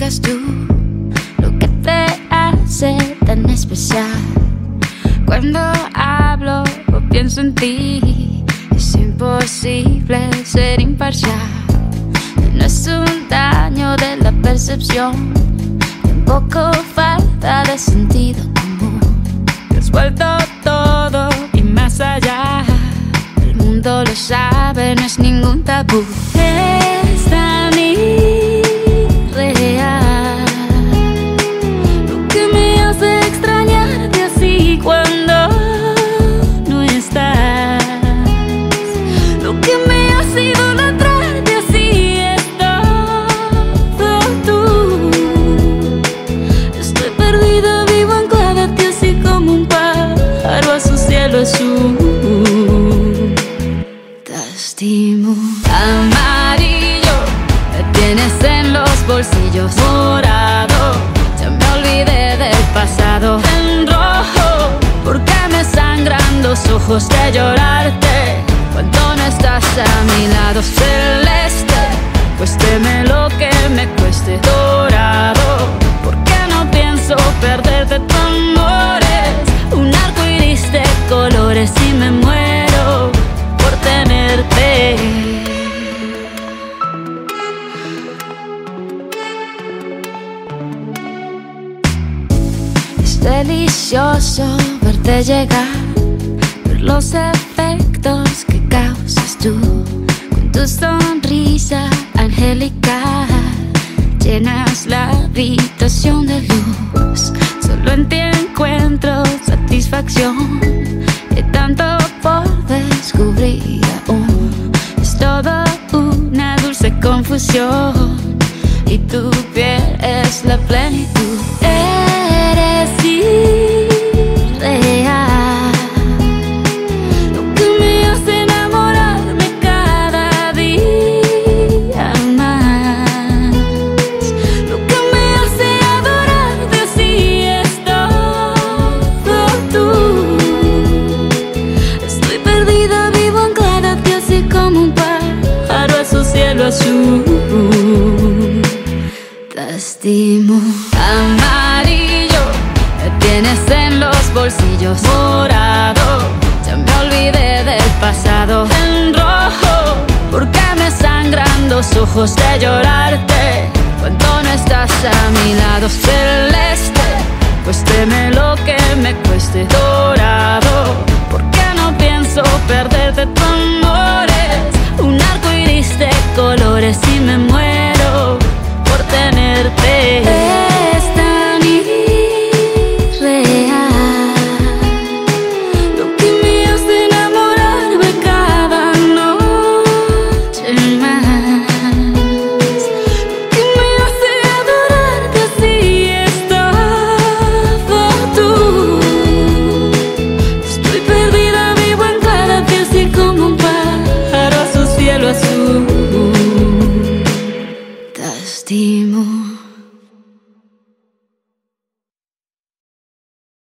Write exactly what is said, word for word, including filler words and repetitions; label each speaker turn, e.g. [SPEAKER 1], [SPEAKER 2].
[SPEAKER 1] buscas tú, lo que te hace tan especial. Cuando hablo o pienso en ti, es imposible ser imparcial. No es un daño de la percepción, tampoco falta de sentido común. Te has vuelto todo y más allá. El mundo lo sabe, no es ningún tabú. Es tan irreal lo que me hace extrañarte así cuando no estás. Lo que me hace idolatrarte así es todo tú. Estoy perdida, vivo anclada a ti así como un pájaro a su cielo azul. Te estimo. Amarillo, me tienes en los bolsillos. Morado, ya me olvidé del pasado. En rojo, porque me sangran los ojos de llorarte cuando no estás a mi lado. Celeste, cuésteme lo que me cueste. Dorado, porque no pienso perderte. Tu amor es un arco iris de colores y me muero por tenerte. Es delicioso verte llegar, ver los efectos que causas tú con tu sonrisa angelical. Llenas la habitación de luz, solo en ti encuentro satisfacción. Hay tanto por descubrir aún, es todo una dulce confusión y tu piel es la plenitud. Eres irreal, lo que me hace enamorarme cada día más. Lo que me hace adorarte así es todo tú. Estoy perdida, vivo anclada a ti así como un pájaro a su cielo azul. Te estimo. Amarillo, me tienes en los bolsillos. Morado, ya me olvidé del pasado. En rojo, porque me sangran los ojos de llorarte cuando no estás a mi lado. Celeste, cuésteme lo que me cueste. Dorado, porque no pienso perderte. Tu amor